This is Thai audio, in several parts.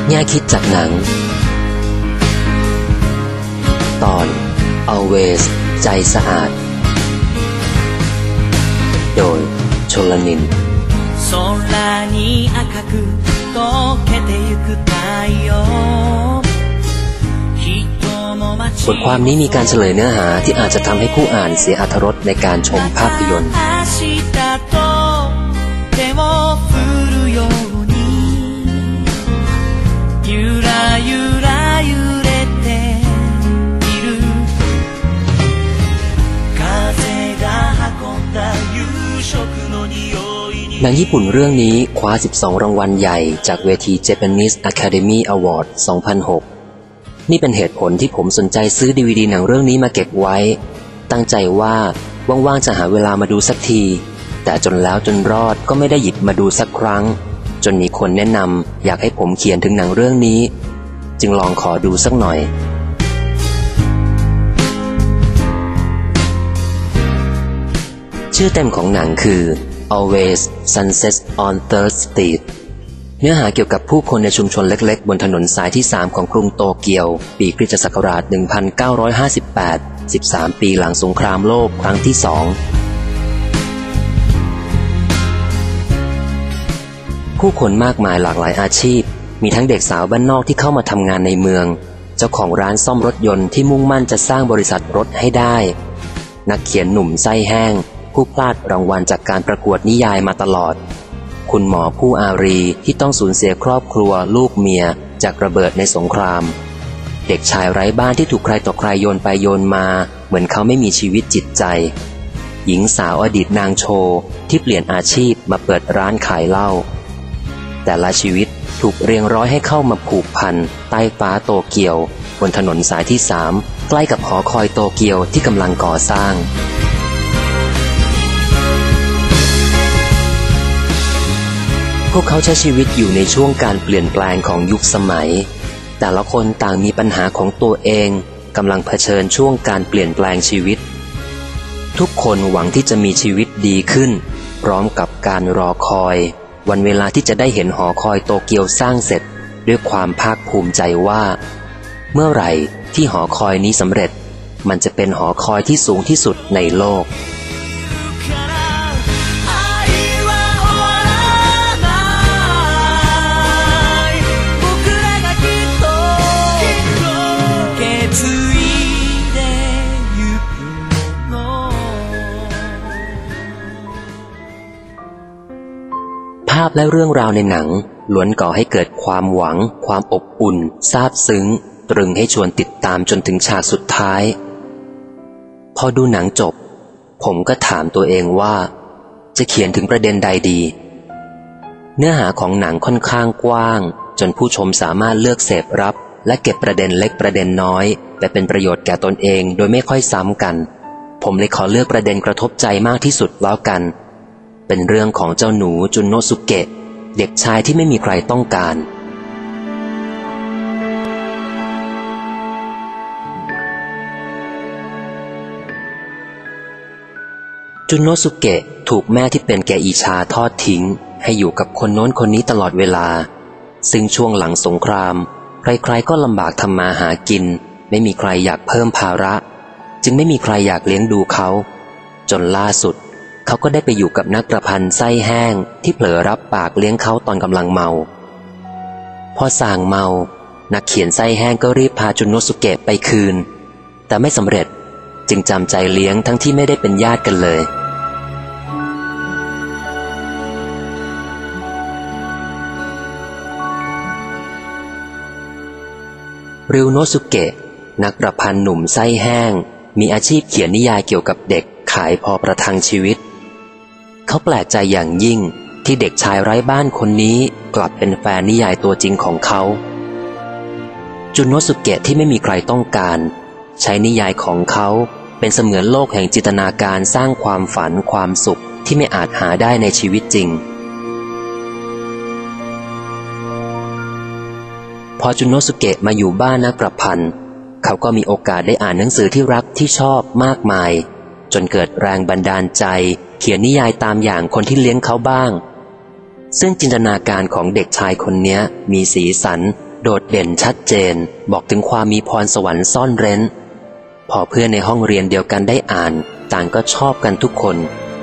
แง่คิดจากหนังตอน Always ใจสะอาดโดยชลนิน空に赤く溶けてゆく太陽บทความนี้มีการเฉลยเนื้อหาที่อาจจะทำให้ผู้อ่านเสียอรรถรสในการชมภาพยนตร์หนังญี่ปุ่นเรื่องนี้คว้า12รางวัลใหญ่จากเวที Japanese Academy Award 2006 นี่เป็นเหตุผลที่ผมสนใจซื้อ DVD หนังเรื่องนี้มาเก็บไว้ตั้งใจว่าว่างๆจะหาเวลามาดูสักทีแต่จนแล้วจนรอดก็ไม่ได้หยิบมาดูสักครั้งจนมีคนแนะนำอยากให้ผมเขียนถึงหนังเรื่องนี้จึงลองขอดูสักหน่อยชื่อเต็มของหนังคือ Always Sunset on 3rd Street เนื้อหาเกี่ยวกับผู้คนในชุมชนเล็กๆบนถนนสายที่3ของกรุงโตเกียวปีคริสตศักราช 1958 13 ปีหลังสงครามโลกครั้งที่ 2ผู้คนมากมายหลากหลายอาชีพมีทั้งเด็กสาวบ้านนอกที่เข้ามาทำงานในเมืองเจ้าของร้านซ่อมรถยนต์ที่มุ่งมั่นจะสร้างบริษัทรถให้ได้นักเขียนหนุ่มไส้แห้งผู้พลาดรางวัลจากการประกวดนิยายมาตลอดคุณหมอผู้อารีที่ต้องสูญเสียครอบครัวลูกเมียจากระเบิดในสงครามเด็กชายไร้บ้านที่ถูกใครต่อใครโยนไปโยนมาเหมือนเขาไม่มีชีวิตจิตใจหญิงสาวอดีตนางโชว์ที่เปลี่ยนอาชีพมาเปิดร้านขายเหล้าแต่ละชีวิตถูกเรียงร้อยให้เข้ามาผูกพันใต้ฟ้าโตเกียวบนถนนสายที่3ใกล้กับหอคอยโตเกียวที่กำลังก่อสร้างพวกเขาใช้ชีวิตอยู่ในช่วงการเปลี่ยนแปลงของยุคสมัยแต่ละคนต่างมีปัญหาของตัวเองกำลังเผชิญช่วงการเปลี่ยนแปลงชีวิตทุกคนหวังที่จะมีชีวิตดีขึ้นพร้อมกับการรอคอยวันเวลาที่จะได้เห็นหอคอยโตเกียวสร้างเสร็จด้วยความภาคภูมิใจว่าเมื่อไหร่ที่หอคอยนี้สำเร็จมันจะเป็นหอคอยที่สูงที่สุดในโลกภาพและเรื่องราวในหนังล้วนก่อให้เกิดความหวังความอบอุ่นซาบซึ้งตรึงให้ชวนติดตามจนถึงฉากสุดท้ายพอดูหนังจบผมก็ถามตัวเองว่าจะเขียนถึงประเด็นใดดีเนื้อหาของหนังค่อนข้างกว้างจนผู้ชมสามารถเลือกเสพรับและเก็บประเด็นเล็กประเด็นน้อยแต่เป็นประโยชน์แก่ตนเองโดยไม่ค่อยซ้ำกันผมเลยขอเลือกประเด็นกระทบใจมากที่สุดแล้วกันเป็นเรื่องของเจ้าหนูจุนโนสุเกะเด็กชายที่ไม่มีใครต้องการจุนโนสุเกะถูกแม่ที่เป็นแกอิชาทอดทิ้งให้อยู่กับคนโน้นคนนี้ตลอดเวลาซึ่งช่วงหลังสงครามใครๆก็ลำบากทำมาหากินไม่มีใครอยากเพิ่มภาระจึงไม่มีใครอยากเลี้ยงดูเขาจนล่าสุดเขาก็ได้ไปอยู่กับนักประพันธ์ไส้แห้งที่เผลอรับปากเลี้ยงเขาตอนกำลังเมาพอส่างเมานักเขียนไส้แห้งก็รีบพาจุนโนสุเกะไปคืนแต่ไม่สำเร็จจึงจำใจเลี้ยงทั้งที่ไม่ได้เป็นญาติกันเลยริวโนสุเกะนักประพันธ์หนุ่มไส้แห้งมีอาชีพเขียนนิยายเกี่ยวกับเด็กขายพอประทังชีวิตเขาแปลกใจอย่างยิ่งที่เด็กชายไร้บ้านคนนี้กลับเป็นแฟนนิยายตัวจริงของเขาจุนโนสุเกะที่ไม่มีใครต้องการใช้นิยายของเขาเป็นเสมือนโลกแห่งจินตนาการสร้างความฝันความสุขที่ไม่อาจหาได้ในชีวิตจริงพอจุนโนสุเกะมาอยู่บ้านนักประพันธ์เขาก็มีโอกาสได้อ่านหนังสือที่รักที่ชอบมากมายจนเกิดแรงบันดาลใจเขียนนิยายตามอย่างคนที่เลี้ยงเขาบ้างซึ่งจินตนาการของเด็กชายคนนี้มีสีสันโดดเด่นชัดเจนบอกถึงความมีพรสวรรค์ซ่อนเร้นพอเพื่อนในห้องเรียนเดียวกันได้อ่านต่างก็ชอบกันทุกคน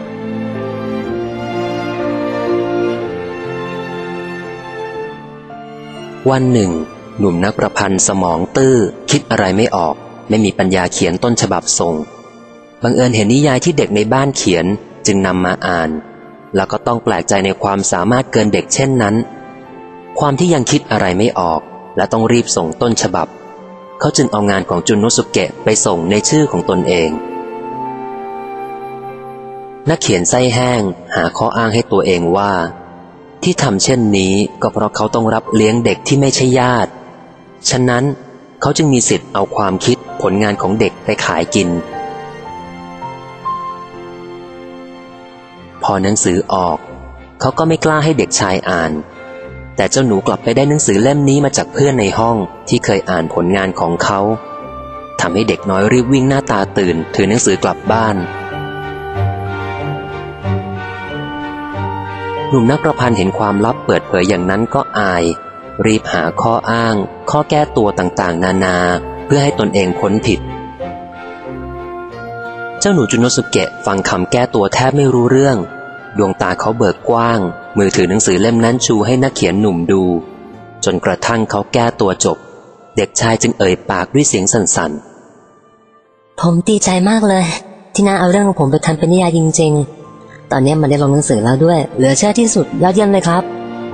วันหนึ่งหนุ่มนักประพันธ์สมองตื้อคิดอะไรไม่ออกไม่มีปัญญาเขียนต้นฉบับส่งบังเอิญเห็นนิยายที่เด็กในบ้านเขียนจึงนำมาอ่านแล้วก็ต้องแปลกใจในความสามารถเกินเด็กเช่นนั้นความที่ยังคิดอะไรไม่ออกและต้องรีบส่งต้นฉบับเขาจึงเอางานของจุนโนสุเกะไปส่งในชื่อของตนเองนักเขียนไส้แห้งหาข้ออ้างให้ตัวเองว่าที่ทำเช่นนี้ก็เพราะเขาต้องรับเลี้ยงเด็กที่ไม่ใช่ญาติฉะนั้นเขาจึงมีสิทธิ์เอาความคิดผลงานของเด็กไปขายกินพอหนังสือออกเขาก็ไม่กล้าให้เด็กชายอ่านแต่เจ้าหนูกลับไปได้หนังสือเล่มนี้มาจากเพื่อนในห้องที่เคยอ่านผลงานของเขาทำให้เด็กน้อยรีบวิ่งหน้าตาตื่นถือหนังสือกลับบ้านหนุ่มนักประพันธ์เห็นความลับเปิดเผยอย่างนั้นก็อายรีบหาข้ออ้างข้อแก้ตัวต่างๆนานาเพื่อให้ตนเองพ้นผิดเจ้าหนูจุนโนสุเกะฟังคำแก้ตัวแทบไม่รู้เรื่องดวงตาเขาเบิกกว้างมือถือหนังสือเล่มนั้นชูให้นักเขียนหนุ่มดูจนกระทั่งเขาแก้ตัวจบเด็กชายจึงเอ่ยปากด้วยเสียงสั่นๆผมดีใจมากเลยที่น้าเอาเรื่องของผมไปทำเป็นนิยายจริงๆตอนนี้มันได้ลงหนังสือแล้วด้วยเหลือเชื่อที่สุดยอดเยี่ยมเลยครับ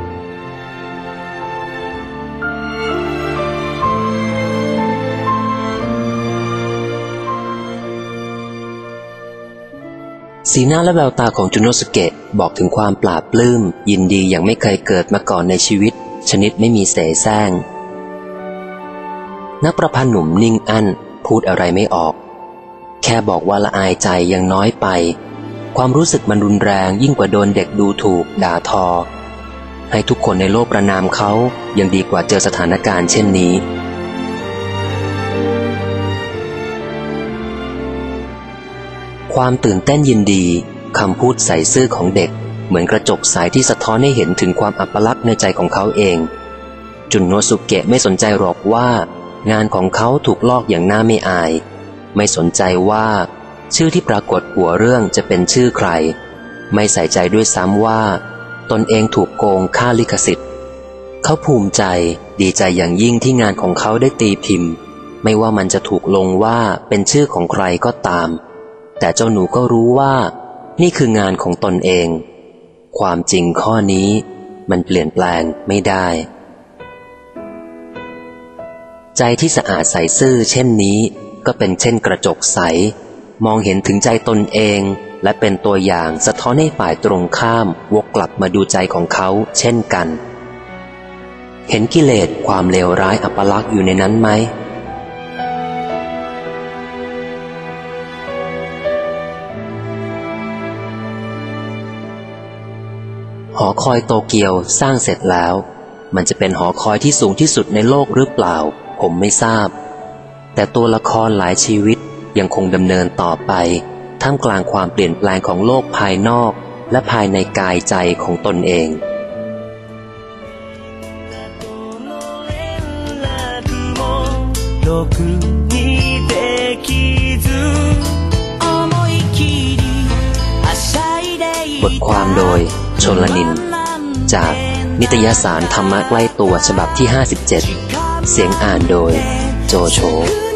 สีหน้าและแววตาของจุนโนสุเกะบอกถึงความปลาบปลื้มยินดีอย่างไม่เคยเกิดมาก่อนในชีวิตชนิดไม่มีเสแสร้งนักประพันธ์หนุ่มนิ่งอั้นพูดอะไรไม่ออกแค่บอกว่าละอายใจยังน้อยไปความรู้สึกมันรุนแรงยิ่งกว่าโดนเด็กดูถูกด่าทอให้ทุกคนในโลกประณามเขายังดีกว่าเจอสถานการณ์เช่นนี้ความตื่นเต้นยินดีคำพูดใส่ซื่อของเด็กเหมือนกระจกใสที่สะท้อนให้เห็นถึงความอัปลักษณ์ในใจของเขาเองจุนโนสุเกะไม่สนใจหรอกว่างานของเขาถูกลอกอย่างน่าไม่อายไม่สนใจว่าชื่อที่ปรากฏหัวเรื่องจะเป็นชื่อใครไม่ใส่ใจด้วยซ้ำว่าตนเองถูกโกงค่าลิขสิทธิ์เขาภูมิใจดีใจอย่างยิ่งที่งานของเขาได้ตีพิมพ์ไม่ว่ามันจะถูกลงว่าเป็นชื่อของใครก็ตามแต่เจ้าหนูก็รู้ว่านี่คืองานของตนเองความจริงข้อนี้มันเปลี่ยนแปลงไม่ได้ใจที่สะอาดใสซื่อเช่นนี้ก็เป็นเช่นกระจกใสมองเห็นถึงใจตนเองและเป็นตัวอย่างสะท้อนให้ฝ่ายตรงข้ามวกกลับมาดูใจของเขาเช่นกันเห็นกิเลสความเลวร้ายอัปลักษณ์อยู่ในนั้นไหมหอคอยโตเกียวสร้างเสร็จแล้วมันจะเป็นหอคอยที่สูงที่สุดในโลกหรือเปล่าผมไม่ทราบแต่ตัวละครหลายชีวิตยังคงดำเนินต่อไปท่ามกลางความเปลี่ยนแปลงของโลกภายนอกและภายในกายใจของตนเองบทความโดยชลนินจากนิตยสารธรรมะใกล้ตัวฉบับที่57เสียงอ่านโดยโจโฉ